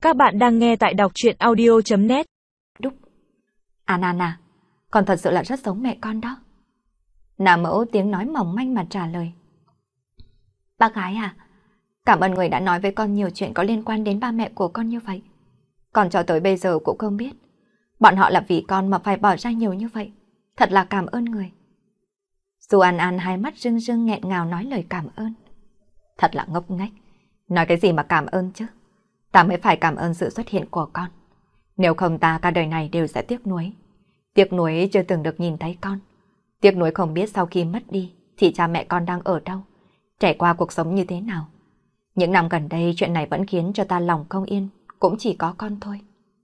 Các bạn đang nghe tại đọc truyện audio.net. Đúc. Anna, con thật sự là rất giống mẹ con đó. Nàng Mẫu tiếng nói mỏng manh mà trả lời. Bác gái à, cảm ơn người đã nói với con nhiều chuyện có liên quan đến ba mẹ của con như vậy. Còn cho tới bây giờ cũng không biết bọn họ là vì con mà phải bỏ ra nhiều như vậy. Thật là cảm ơn người. Du An An hai mắt rưng rưng nghẹn ngào nói lời cảm ơn. Thật là ngốc nghếch. Nói cái gì mà cảm ơn chứ? Ta mới phải cảm ơn sự xuất hiện của con. Nếu không ta cả đời này đều sẽ tiếc nuối. Tiếc nuối chưa từng được nhìn thấy con. Tiếc nuối không biết sau khi mất đi thì cha mẹ con đang ở đâu, trải qua cuộc sống như thế nào. Những năm gần đây chuyện này vẫn khiến cho ta lòng không yên, cũng chỉ có con thôi.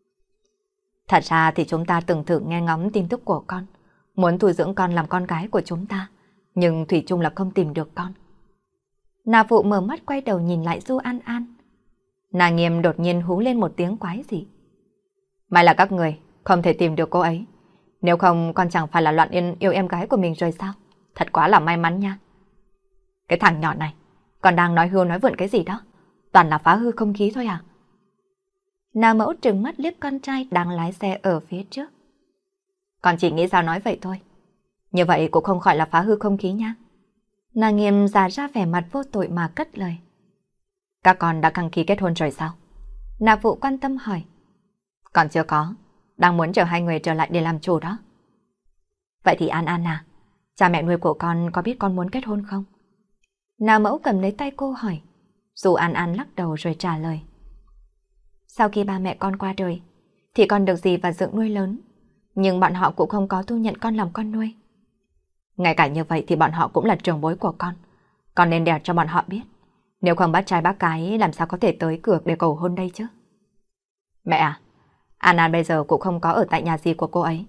Thật ra thì chúng ta từng thử nghe ngóng tin tức của con, muốn thu dưỡng con làm con gái của chúng ta, nhưng thủy chung là không tìm được con. Na Phụ mở mắt quay đầu nhìn lại Du An An. Na Nghiêm đột nhiên hú lên một tiếng quái dị. May là các người không thể tìm được cô ấy. Nếu không con chẳng phải là loạn yên yêu em gái của mình rồi sao? Thật quá là may mắn nha. Cái thằng nhỏ này, còn đang nói hưu nói vượn cái gì đó? Toàn là phá hư không khí thôi à? Na Mẫu trừng mắt liếc con trai đang lái xe ở phía trước. Con chỉ nghĩ sao nói vậy thôi. Như vậy cũng không khỏi là phá hư không khí nha. Na Nghiêm giả ra vẻ mặt vô tội mà cất lời. Các con đã đăng ký kết hôn rồi sao? Na Phụ quan tâm hỏi. Còn chưa có, đang muốn chờ hai người trở lại để làm chủ đó. Vậy thì An An à, cha mẹ nuôi của con có biết con muốn kết hôn không? Na Mẫu cầm lấy tay cô hỏi. Dù An An lắc đầu rồi trả lời. Sau khi ba mẹ con qua đời, thì con được dì và Dượng nuôi lớn, nhưng bọn họ cũng không có thu nhận con làm con nuôi. Ngay cả như vậy thì bọn họ cũng là trưởng bối của con nên đèo cho bọn họ biết. Nếu không bác trai bác gái làm sao có thể tới cửa để cầu hôn đây chứ? Mẹ à, An An bây giờ cũng không có ở tại nhà dì của cô ấy.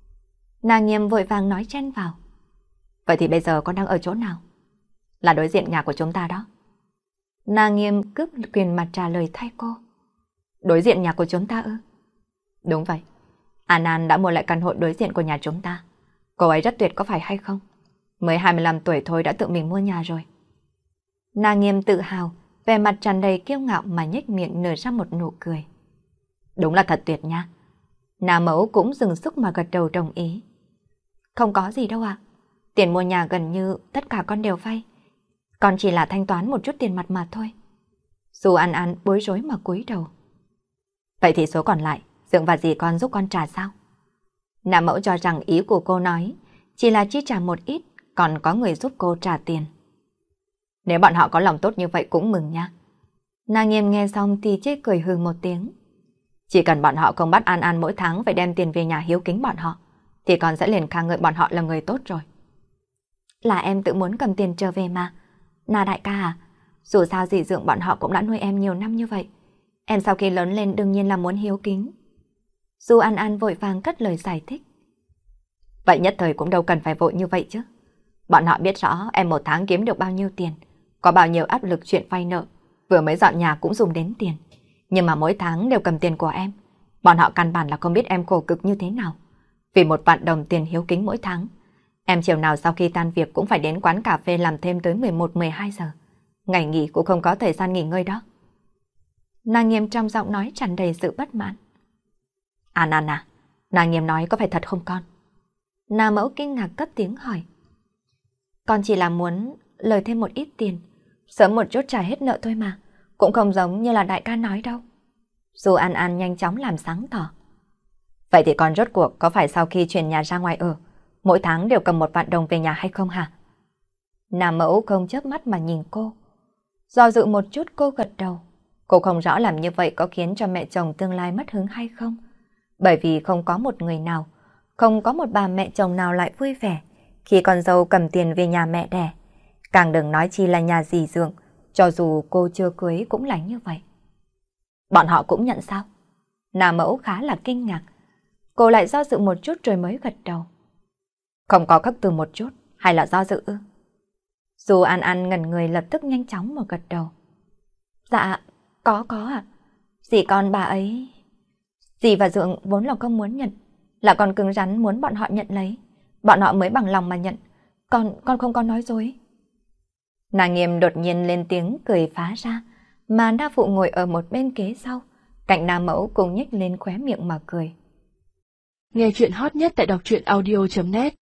Na Nghiêm vội vàng nói chen vào. Vậy thì bây giờ con đang ở chỗ nào? Là đối diện nhà của chúng ta đó. Na Nghiêm cướp quyền mặt trả lời thay cô. Đối diện nhà của chúng ta ư? Đúng vậy. An An đã mua lại căn hộ đối diện của nhà chúng ta. Cô ấy rất tuyệt có phải hay không? Mới 25 tuổi thôi đã tự mình mua nhà rồi. Na Nghiêm tự hào, vẻ mặt tràn đầy kiêu ngạo mà nhếch miệng nở ra một nụ cười. Đúng là thật tuyệt nha. Na Mẫu cũng dừng sức mà gật đầu đồng ý. Không có gì đâu ạ. Tiền mua nhà gần như tất cả con đều vay. Con chỉ là thanh toán một chút tiền mặt mà thôi. Dù An An bối rối mà cúi đầu. Vậy thì số còn lại, Dượng và dì con giúp con trả sao? Na Mẫu cho rằng ý của cô nói chỉ là chi trả một ít, còn có người giúp cô trả tiền. Nếu bọn họ có lòng tốt như vậy cũng mừng nha. Na Nghiêm nghe xong thì chê cười hừ một tiếng. Chỉ cần bọn họ không bắt An An mỗi tháng phải đem tiền về nhà hiếu kính bọn họ, thì con sẽ liền ca ngợi bọn họ là người tốt rồi. Là em tự muốn cầm tiền trở về mà. Na đại ca à, dù sao dì Dượng bọn họ cũng đã nuôi em nhiều năm như vậy. Em sau khi lớn lên đương nhiên là muốn hiếu kính. Du An An vội vàng cất lời giải thích. Vậy nhất thời cũng đâu cần phải vội như vậy chứ. Bọn họ biết rõ em một tháng kiếm được bao nhiêu tiền, có bao nhiêu áp lực chuyện vay nợ, vừa mới dọn nhà cũng dùng đến tiền. Nhưng mà mỗi tháng đều cầm tiền của em. Bọn họ căn bản là không biết em khổ cực như thế nào. Vì 1 vạn đồng tiền hiếu kính mỗi tháng, em chiều nào sau khi tan việc cũng phải đến quán cà phê làm thêm tới 11-12 giờ. Ngày nghỉ cũng không có thời gian nghỉ ngơi đó. Na Nghiêm trong giọng nói tràn đầy sự bất mãn. An An à, Na Nghiêm nói có phải thật không con? Na Mẫu kinh ngạc cất tiếng hỏi. Con chỉ là muốn lời thêm một ít tiền, sớm một chút trả hết nợ thôi mà, cũng không giống như là đại ca nói đâu. Dù An An nhanh chóng làm sáng tỏ. Vậy thì con rốt cuộc có phải sau khi chuyển nhà ra ngoài ở, mỗi tháng đều cầm 1 vạn đồng về nhà hay không hả? Na Mẫu không chớp mắt mà nhìn cô. Do dự một chút cô gật đầu. Cô không rõ làm như vậy có khiến cho mẹ chồng tương lai mất hứng hay không. Bởi vì không có một người nào, không có một bà mẹ chồng nào lại vui vẻ khi con dâu cầm tiền về nhà mẹ đẻ. Càng đừng nói chi là nhà dì Dượng, cho dù cô chưa cưới cũng là như vậy. Bọn họ cũng nhận sao? Na Mẫu khá là kinh ngạc. Cô lại do dự một chút rồi mới gật đầu. Không có khắc từ một chút, hay là do dự ư? Dù An An ngẩn người lập tức nhanh chóng mà gật đầu. Dạ, có ạ. Dì con bà ấy... Dì và Dượng vốn là không muốn nhận, là con cứng rắn muốn bọn họ nhận lấy. Bọn họ mới bằng lòng mà nhận. Con không có nói dối. Na Nghiêm đột nhiên lên tiếng cười phá ra, mà Na Phụ ngồi ở một bên kế sau, Cạnh Nam Mẫu cùng nhếch lên khóe miệng mà cười. Nghe chuyện hot nhất tại đọc truyện audio.net